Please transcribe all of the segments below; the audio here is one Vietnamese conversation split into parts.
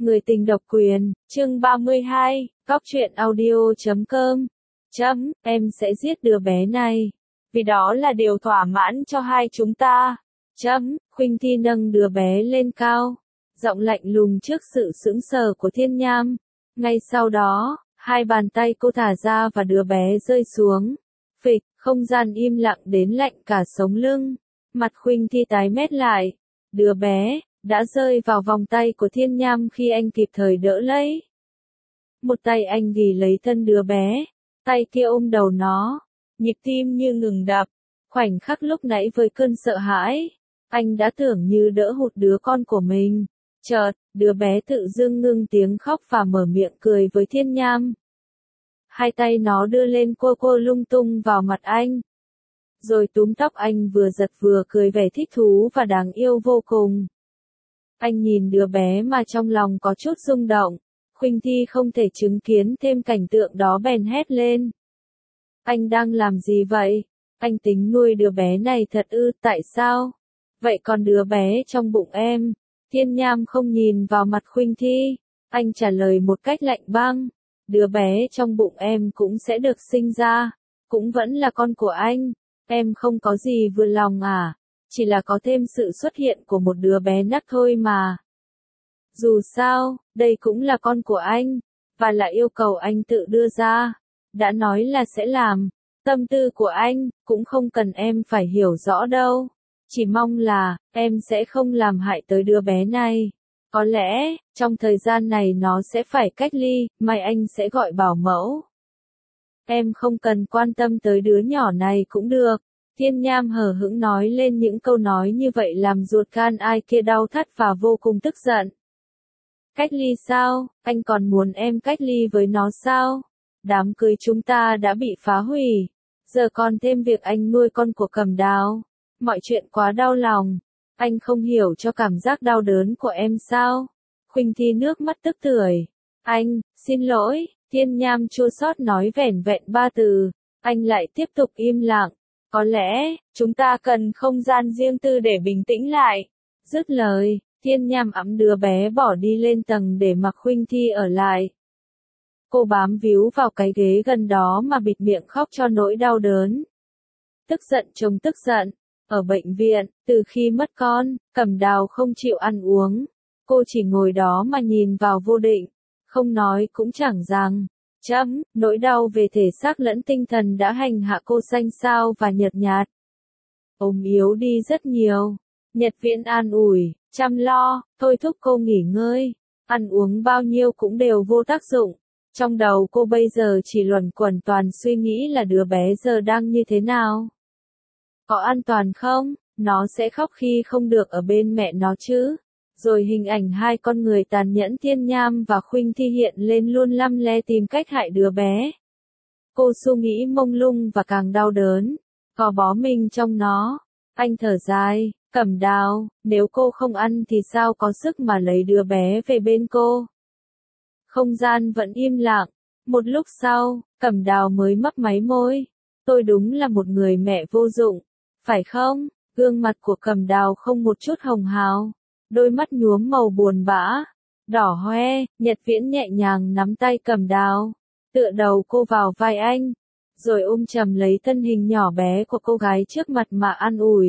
Người tình độc quyền, chương 32, Cóc truyện audio.com. Em sẽ giết đứa bé này. Vì đó là điều thỏa mãn cho hai chúng ta. Khuynh Thi nâng đứa bé lên cao. Giọng lạnh lùng trước sự sững sờ của Thiên Nham. Ngay sau đó, hai bàn tay cô thả ra và đứa bé rơi xuống. Phịch, không gian im lặng đến lạnh cả sống lưng. Mặt Khuynh Thi tái mét lại. Đứa bé đã rơi vào vòng tay của Thiên Nham khi anh kịp thời đỡ lấy. Một tay anh ghì lấy thân đứa bé, tay kia ôm đầu nó, nhịp tim như ngừng đập. Khoảnh khắc lúc nãy với cơn sợ hãi, anh đã tưởng như đỡ hụt đứa con của mình. Chợt, đứa bé tự dưng ngưng tiếng khóc và mở miệng cười với Thiên Nham. Hai tay nó đưa lên cô lung tung vào mặt anh. Rồi túm tóc anh vừa giật vừa cười vẻ thích thú và đáng yêu vô cùng. Anh nhìn đứa bé mà trong lòng có chút rung động. Khuynh Thi không thể chứng kiến thêm cảnh tượng đó bèn hét lên. Anh đang làm gì vậy? Anh tính nuôi đứa bé này thật ư? Tại sao? Vậy còn đứa bé trong bụng em? Thiên Nham không nhìn vào mặt Khuynh Thi. Anh trả lời một cách lạnh băng. Đứa bé trong bụng em cũng sẽ được sinh ra. Cũng vẫn là con của anh. Em không có gì vừa lòng à? Chỉ là có thêm sự xuất hiện của một đứa bé nắc thôi mà. Dù sao, đây cũng là con của anh, và là yêu cầu anh tự đưa ra. Đã nói là sẽ làm, tâm tư của anh, cũng không cần em phải hiểu rõ đâu. Chỉ mong là, em sẽ không làm hại tới đứa bé này. Có lẽ, trong thời gian này nó sẽ phải cách ly, mai anh sẽ gọi bảo mẫu. Em không cần quan tâm tới đứa nhỏ này cũng được. Thiên Nham hờ hững nói lên những câu nói như vậy làm ruột gan ai kia đau thắt và vô cùng tức giận. Cách ly sao? Anh còn muốn em cách ly với nó sao? Đám cưới chúng ta đã bị phá hủy. Giờ còn thêm việc anh nuôi con của Cẩm Đào. Mọi chuyện quá đau lòng. Anh không hiểu cho cảm giác đau đớn của em sao? Khuynh Thi nước mắt tức tưởi. Anh, xin lỗi. Thiên Nham chua xót nói vẻn vẹn 3 từ. Anh lại tiếp tục im lặng. Có lẽ, chúng ta cần không gian riêng tư để bình tĩnh lại. Dứt lời, Thiên Nham ẵm đứa bé bỏ đi lên tầng để mặc Khuynh Thi ở lại. Cô bám víu vào cái ghế gần đó mà bịt miệng khóc cho nỗi đau đớn. Tức giận chồng tức giận. Ở bệnh viện, từ khi mất con, Cẩm Đào không chịu ăn uống. Cô chỉ ngồi đó mà nhìn vào vô định. Không nói cũng chẳng rằng. Nỗi đau về thể xác lẫn tinh thần đã hành hạ cô xanh xao và nhợt nhạt. Ốm yếu đi rất nhiều. Nhật Viễn an ủi, chăm lo, thôi thúc cô nghỉ ngơi. Ăn uống bao nhiêu cũng đều vô tác dụng. Trong đầu cô bây giờ chỉ luẩn quẩn toàn suy nghĩ là đứa bé giờ đang như thế nào. Có an toàn không? Nó sẽ khóc khi không được ở bên mẹ nó chứ. Rồi hình ảnh hai con người tàn nhẫn Thiên Nham và Khuynh Thi hiện lên luôn lăm le tìm cách hại đứa bé. Cô suy nghĩ mông lung và càng đau đớn. Có bó mình trong nó. Anh thở dài, Cẩm Đào, nếu cô không ăn thì sao có sức mà lấy đứa bé về bên cô. Không gian vẫn im lặng. Một lúc sau, Cẩm Đào mới mấp máy môi. Tôi đúng là một người mẹ vô dụng. Phải không? Gương mặt của Cẩm Đào không một chút hồng hào. Đôi mắt nhuốm màu buồn bã, đỏ hoe. Nhật Viễn nhẹ nhàng nắm tay Cẩm Đào, tựa đầu cô vào vai anh, rồi ôm chầm lấy thân hình nhỏ bé của cô gái trước mặt mà an ủi.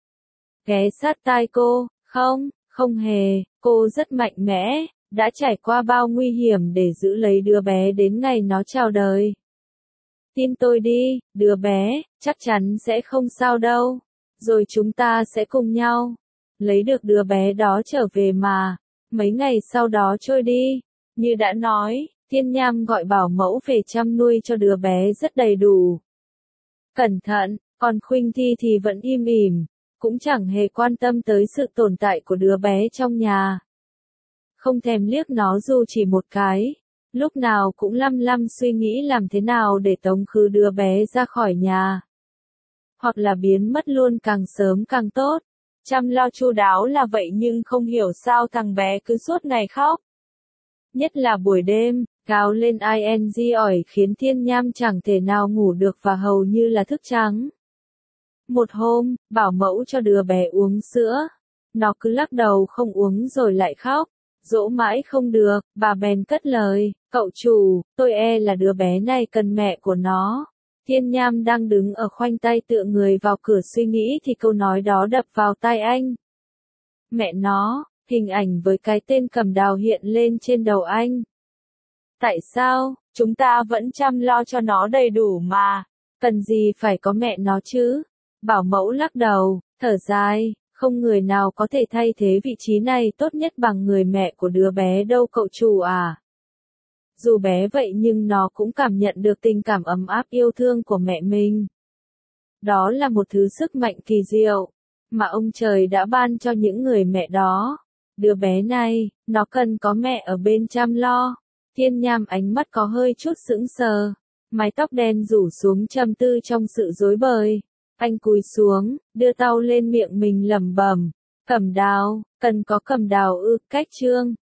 Ghé sát tai cô, không hề, cô rất mạnh mẽ, đã trải qua bao nguy hiểm để giữ lấy đứa bé đến ngày nó chào đời. Tin tôi đi, đứa bé, chắc chắn sẽ không sao đâu, rồi chúng ta sẽ cùng nhau lấy được đứa bé đó trở về mà. Mấy ngày sau đó trôi đi, như đã nói, Thiên Nham gọi bảo mẫu về chăm nuôi cho đứa bé rất đầy đủ. Cẩn thận, còn Khuynh Thi thì vẫn im ỉm, cũng chẳng hề quan tâm tới sự tồn tại của đứa bé trong nhà. Không thèm liếc nó dù chỉ một cái, lúc nào cũng lăm lăm suy nghĩ làm thế nào để tống khứ đứa bé ra khỏi nhà. Hoặc là biến mất luôn càng sớm càng tốt. Chăm lo chu đáo là vậy nhưng không hiểu sao thằng bé cứ suốt ngày khóc. Nhất là buổi đêm, gào lên ing ỏi khiến Thiên Nham chẳng thể nào ngủ được và hầu như là thức trắng. Một hôm, bảo mẫu cho đứa bé uống sữa. Nó cứ lắc đầu không uống rồi lại khóc. Dỗ mãi không được, bà bèn cất lời, cậu chủ, tôi e là đứa bé này cần mẹ của nó. Thiên Nham đang đứng ở khoanh tay tựa người vào cửa suy nghĩ thì câu nói đó đập vào tai anh. Mẹ nó, hình ảnh với cái tên Cầm Đào hiện lên trên đầu anh. Tại sao, chúng ta vẫn chăm lo cho nó đầy đủ mà, cần gì phải có mẹ nó chứ? Bảo mẫu lắc đầu, thở dài, không người nào có thể thay thế vị trí này tốt nhất bằng người mẹ của đứa bé đâu cậu chủ à. Dù bé vậy nhưng nó cũng cảm nhận được tình cảm ấm áp yêu thương của mẹ mình. Đó là một thứ sức mạnh kỳ diệu, mà ông trời đã ban cho những người mẹ đó. Đứa bé này, nó cần có mẹ ở bên chăm lo. Thiên Nham ánh mắt có hơi chút sững sờ, mái tóc đen rủ xuống trầm tư trong sự rối bời. Anh cúi xuống, đưa tau lên miệng mình lẩm bẩm, Cẩm Đào, cần có Cẩm Đào ư, cách chương.